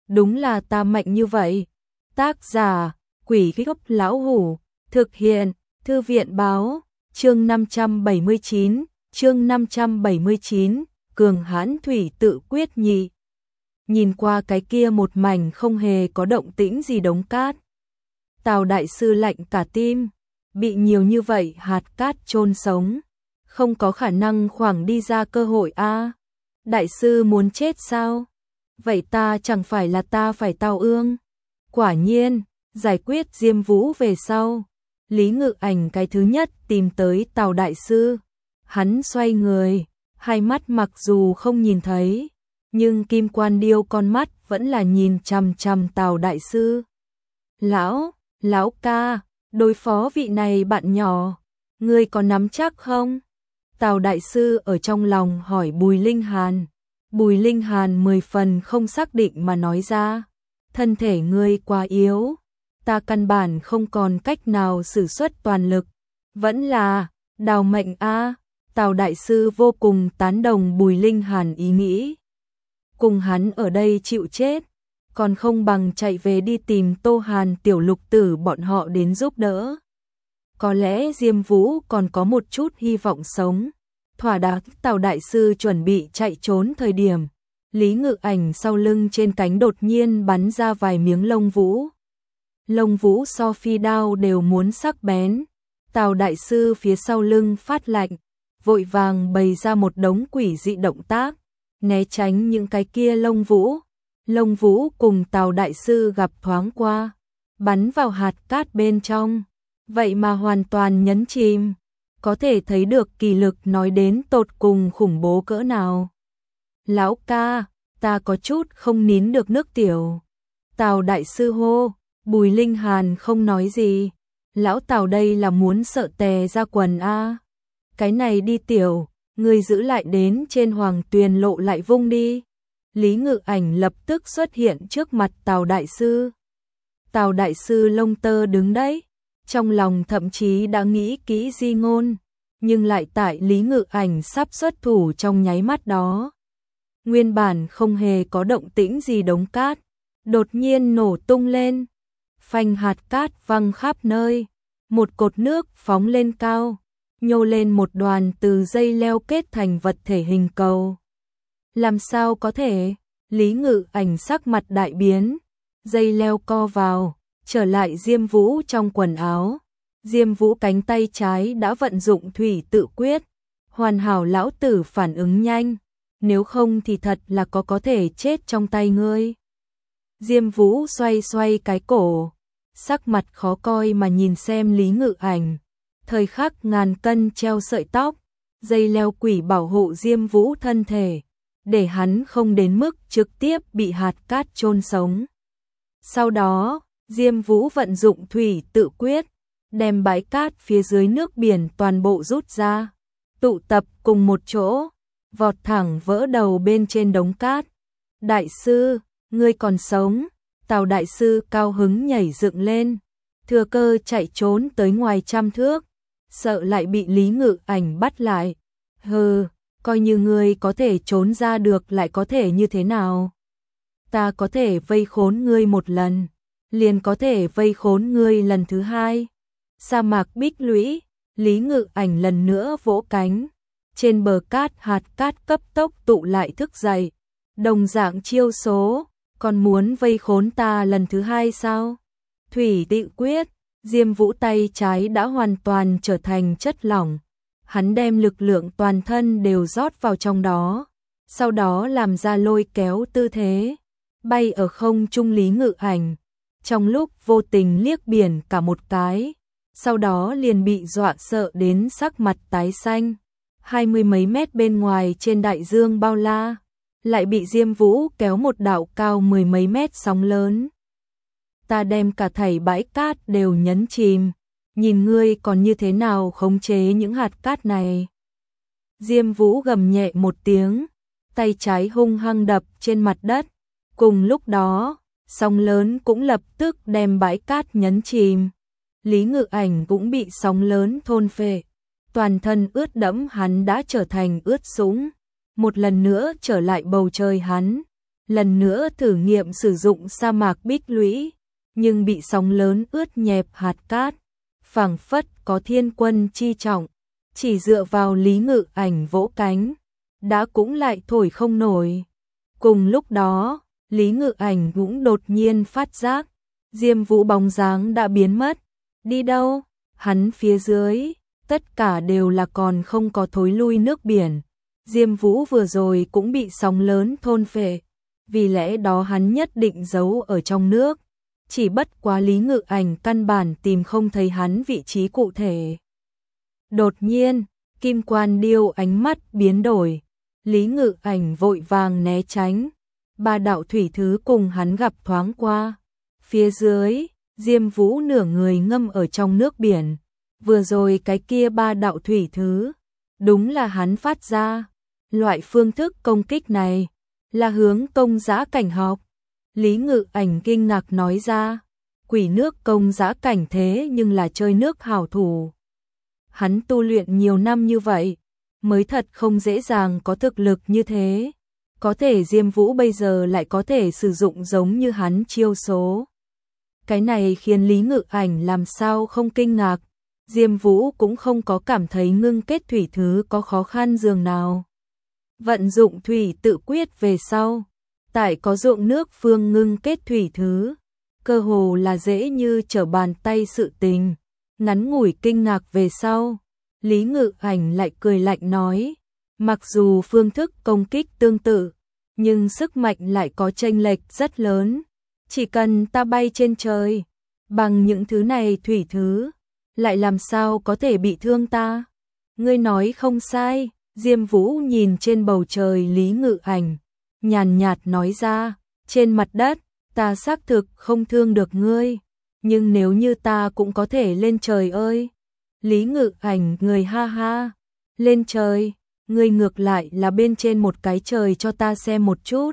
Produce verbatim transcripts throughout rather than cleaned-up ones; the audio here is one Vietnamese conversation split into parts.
đúng là ta mạnh như vậy. Tác giả, Quỷ Gốc Lão Hủ, thực hiện, Thư viện Báo, chương năm trăm bảy mươi chín, chương năm trăm bảy mươi chín, cường hãn thủy tự quyết nhị. Nhìn qua cái kia một mảnh không hề có động tĩnh gì đống cát. Tào đại sư lạnh cả tim, bị nhiều như vậy hạt cát chôn sống, không có khả năng khoảng đi ra cơ hội a. Đại sư muốn chết sao? Vậy ta chẳng phải là ta phải tao ương. Quả nhiên, giải quyết Diêm Vũ về sau, Lý Ngự Ảnh cái thứ nhất tìm tới Tào đại sư. Hắn xoay người, hai mắt mặc dù không nhìn thấy, nhưng Kim Quan Điêu con mắt vẫn là nhìn chằm chằm Tào đại sư. Lão, lão ca, đối phó vị này bạn nhỏ, ngươi có nắm chắc không? Tào đại sư ở trong lòng hỏi Bùi Linh Hàn. Bùi Linh Hàn mười phần không xác định mà nói ra, thân thể ngươi quá yếu, ta căn bản không còn cách nào sử xuất toàn lực, vẫn là đào mệnh a. Tào đại sư vô cùng tán đồng Bùi Linh Hàn ý nghĩ. Cùng hắn ở đây chịu chết, còn không bằng chạy về đi tìm Tô Hàn tiểu lục tử bọn họ đến giúp đỡ. Có lẽ Diêm Vũ còn có một chút hy vọng sống. Thỏa đáng Tào đại sư chuẩn bị chạy trốn thời điểm, Lý Ngự Ảnh sau lưng trên cánh đột nhiên bắn ra vài miếng lông vũ. Lông vũ so phi đao đều muốn sắc bén. Tào đại sư phía sau lưng phát lạnh, vội vàng bày ra một đống quỷ dị động tác, né tránh những cái kia lông vũ. Lông vũ cùng Tào đại sư gặp thoáng qua, bắn vào hạt cát bên trong, vậy mà hoàn toàn nhấn chìm. Có thể thấy được kỳ lực nói đến tột cùng khủng bố cỡ nào. Lão ca, ta có chút không nín được nước tiểu. Tào đại sư hô. Bùi Linh Hàn không nói gì. Lão Tào đây là muốn sợ tè ra quần a. Cái này đi tiểu, người giữ lại đến trên Hoàng Tuyền lộ lại vung đi. Lý Ngự Ảnh lập tức xuất hiện trước mặt Tào đại sư. Tào đại sư lông tơ đứng đấy, trong lòng thậm chí đã nghĩ kỹ di ngôn, nhưng lại tại Lý Ngự Ảnh sắp xuất thủ trong nháy mắt đó. Nguyên bản không hề có động tĩnh gì đống cát, đột nhiên nổ tung lên, phanh hạt cát văng khắp nơi, một cột nước phóng lên cao, nhô lên một đoàn từ dây leo kết thành vật thể hình cầu. Làm sao có thể? Lý Ngự Ảnh sắc mặt đại biến, dây leo co vào, trở lại Diêm Vũ trong quần áo. Diêm Vũ cánh tay trái đã vận dụng thủy tự quyết, hoàn hảo lão tử phản ứng nhanh, nếu không thì thật là có có thể chết trong tay ngươi. Diêm Vũ xoay xoay cái cổ, sắc mặt khó coi mà nhìn xem Lý Ngự Ảnh. Thời khắc ngàn cân treo sợi tóc, dây leo quỷ bảo hộ Diêm Vũ thân thể, để hắn không đến mức trực tiếp bị hạt cát chôn sống. Sau đó, Diêm Vũ vận dụng thủy tự quyết, đem bãi cát phía dưới nước biển toàn bộ rút ra, tụ tập cùng một chỗ, vọt thẳng vỡ đầu bên trên đống cát. Đại sư, ngươi còn sống. Tào đại sư cao hứng nhảy dựng lên, thừa cơ chạy trốn tới ngoài trăm thước, sợ lại bị Lý Ngự Ảnh bắt lại. Hừ, coi như ngươi có thể trốn ra được lại có thể như thế nào? Ta có thể vây khốn ngươi một lần, liền có thể vây khốn ngươi lần thứ hai. Sa mạc bích lũy, Lý Ngự Ảnh lần nữa vỗ cánh. Trên bờ cát hạt cát cấp tốc tụ lại thức dậy. Đồng dạng chiêu số, còn muốn vây khốn ta lần thứ hai sao? Thủy tự quyết, Diêm Vũ tay trái đã hoàn toàn trở thành chất lỏng. Hắn đem lực lượng toàn thân đều rót vào trong đó, sau đó làm ra lôi kéo tư thế, bay ở không trung. Lý Ngự Ảnh trong lúc vô tình liếc biển cả một cái, sau đó liền bị dọa sợ đến sắc mặt tái xanh. Hai mươi mấy mét bên ngoài trên đại dương bao la, lại bị Diêm Vũ kéo một đạo cao mười mấy mét sóng lớn. Ta đem cả thảy bãi cát đều nhấn chìm, nhìn ngươi còn như thế nào khống chế những hạt cát này. Diêm Vũ gầm nhẹ một tiếng, tay trái hung hăng đập trên mặt đất. Cùng lúc đó, sóng lớn cũng lập tức đem bãi cát nhấn chìm. Lý Ngự Ảnh cũng bị sóng lớn thôn phệ, toàn thân ướt đẫm, hắn đã trở thành ướt sũng. Một lần nữa trở lại bầu trời hắn, lần nữa thử nghiệm sử dụng sa mạc bích lũy, nhưng bị sóng lớn ướt nhẹp hạt cát, phảng phất có thiên quân chi trọng, chỉ dựa vào Lý Ngự Ảnh vỗ cánh, đã cũng lại thổi không nổi. Cùng lúc đó, Lý Ngự Ảnh cũng đột nhiên phát giác, Diêm Vũ bóng dáng đã biến mất, đi đâu? Hắn phía dưới, tất cả đều là còn không có thối lui nước biển. Diêm Vũ vừa rồi cũng bị sóng lớn thôn phệ, vì lẽ đó hắn nhất định giấu ở trong nước. Chỉ bất quá Lý Ngự Ảnh căn bản tìm không thấy hắn vị trí cụ thể. Đột nhiên, Kim Quan Điêu ánh mắt biến đổi, Lý Ngự Ảnh vội vàng né tránh. Ba đạo thủy thứ cùng hắn gặp thoáng qua. Phía dưới, Diêm Vũ nửa người ngâm ở trong nước biển. Vừa rồi cái kia ba đạo thủy thứ, đúng là hắn phát ra. Loại phương thức công kích này là hướng công giã cảnh học. Lý Ngự Ảnh kinh ngạc nói ra, quỷ nước công giã cảnh thế nhưng là chơi nước hảo thủ. Hắn tu luyện nhiều năm như vậy, mới thật không dễ dàng có thực lực như thế. Có thể Diêm Vũ bây giờ lại có thể sử dụng giống như hắn chiêu số. Cái này khiến Lý Ngự Ảnh làm sao không kinh ngạc. Diêm Vũ cũng không có cảm thấy ngưng kết thủy thứ có khó khăn dường nào. Vận dụng thủy tự quyết về sau, tại có ruộng nước phương ngưng kết thủy thứ, cơ hồ là dễ như trở bàn tay sự tình. Ngắn ngủi kinh ngạc về sau, Lý Ngự Ảnh lại cười lạnh nói, mặc dù phương thức công kích tương tự, nhưng sức mạnh lại có chênh lệch rất lớn. Chỉ cần ta bay trên trời, bằng những thứ này thủy thứ, lại làm sao có thể bị thương ta? Ngươi nói không sai. Diêm Vũ nhìn trên bầu trời Lý Ngự Ảnh, nhàn nhạt nói ra, trên mặt đất, ta xác thực không thương được ngươi, nhưng nếu như ta cũng có thể lên trời ơi. Lý Ngự Ảnh người ha ha, lên trời, ngươi ngược lại là bên trên một cái trời cho ta xem một chút.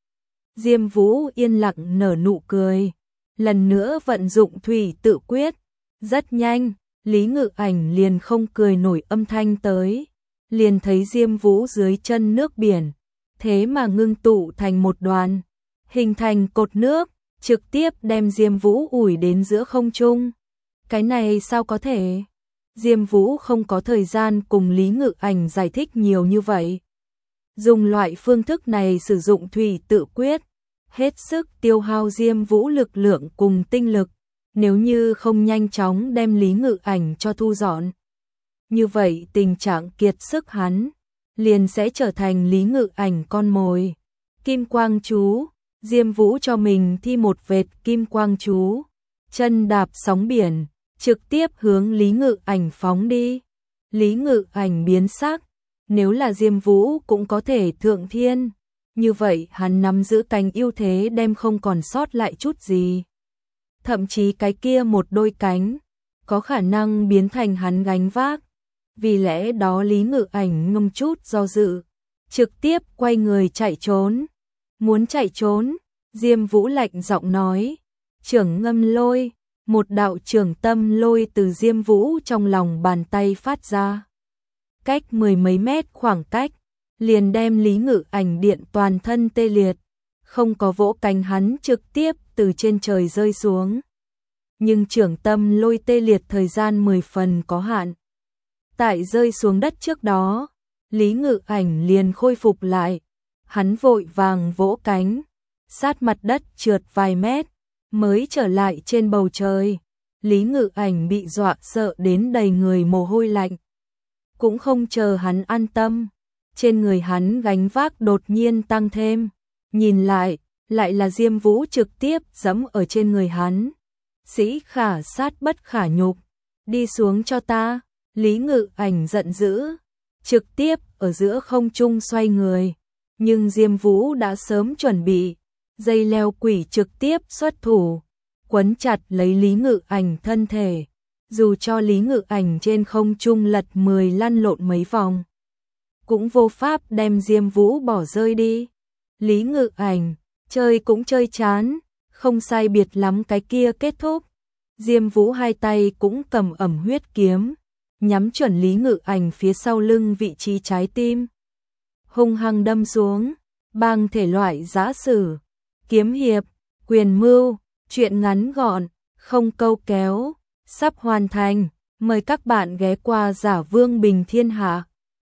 Diêm Vũ yên lặng nở nụ cười, lần nữa vận dụng thủy tự quyết, rất nhanh, Lý Ngự Ảnh liền không cười nổi âm thanh tới. Liền thấy Diêm Vũ dưới chân nước biển, thế mà ngưng tụ thành một đoàn, hình thành cột nước, trực tiếp đem Diêm Vũ ủi đến giữa không trung. Cái này sao có thể? Diêm Vũ không có thời gian cùng Lý Ngự Ảnh giải thích nhiều như vậy. Dùng loại phương thức này sử dụng thủy tự quyết, hết sức tiêu hao Diêm Vũ lực lượng cùng tinh lực, nếu như không nhanh chóng đem Lý Ngự Ảnh cho thu dọn. Như vậy tình trạng kiệt sức hắn, liền sẽ trở thành Lý Ngự Ảnh con mồi. Kim quang chú, Diêm Vũ cho mình thi một vệt kim quang chú, chân đạp sóng biển, trực tiếp hướng Lý Ngự Ảnh phóng đi. Lý Ngự Ảnh biến sắc, nếu là Diêm Vũ cũng có thể thượng thiên, như vậy hắn nắm giữ cánh ưu thế đem không còn sót lại chút gì. Thậm chí cái kia một đôi cánh, có khả năng biến thành hắn gánh vác. Vì lẽ đó Lý Ngự Ảnh ngâm chút do dự, trực tiếp quay người chạy trốn. Muốn chạy trốn, Diêm Vũ lạnh giọng nói, trưởng ngâm lôi, một đạo trưởng tâm lôi từ Diêm Vũ trong lòng bàn tay phát ra. Cách mười mấy mét khoảng cách, liền đem Lý Ngự Ảnh điện toàn thân tê liệt, không có vỗ cánh hắn trực tiếp từ trên trời rơi xuống. Nhưng trưởng tâm lôi tê liệt thời gian mười phần có hạn. Tại rơi xuống đất trước đó, Lý Ngự Ảnh liền khôi phục lại, hắn vội vàng vỗ cánh, sát mặt đất trượt vài mét, mới trở lại trên bầu trời. Lý Ngự Ảnh bị dọa sợ đến đầy người mồ hôi lạnh. Cũng không chờ hắn an tâm, trên người hắn gánh vác đột nhiên tăng thêm, nhìn lại, lại là Diêm Vũ trực tiếp giẫm ở trên người hắn. Sĩ khả sát bất khả nhục, đi xuống cho ta. Lý Ngự Ảnh giận dữ, trực tiếp ở giữa không trung xoay người, nhưng Diêm Vũ đã sớm chuẩn bị, dây leo quỷ trực tiếp xuất thủ, quấn chặt lấy Lý Ngự Ảnh thân thể, dù cho Lý Ngự Ảnh trên không trung lật mười lăn lộn mấy vòng, cũng vô pháp đem Diêm Vũ bỏ rơi đi. Lý Ngự Ảnh, chơi cũng chơi chán, không sai biệt lắm cái kia kết thúc. Diêm Vũ hai tay cũng cầm ẩm huyết kiếm, nhắm chuẩn Lý Ngự Ảnh phía sau lưng vị trí trái tim, hung hăng đâm xuống. bằng thể loại giã sử, kiếm hiệp, quyền mưu, truyện ngắn gọn, không câu kéo, sắp hoàn thành. Mời các bạn ghé qua Giả Vương Bình Thiên Hạ.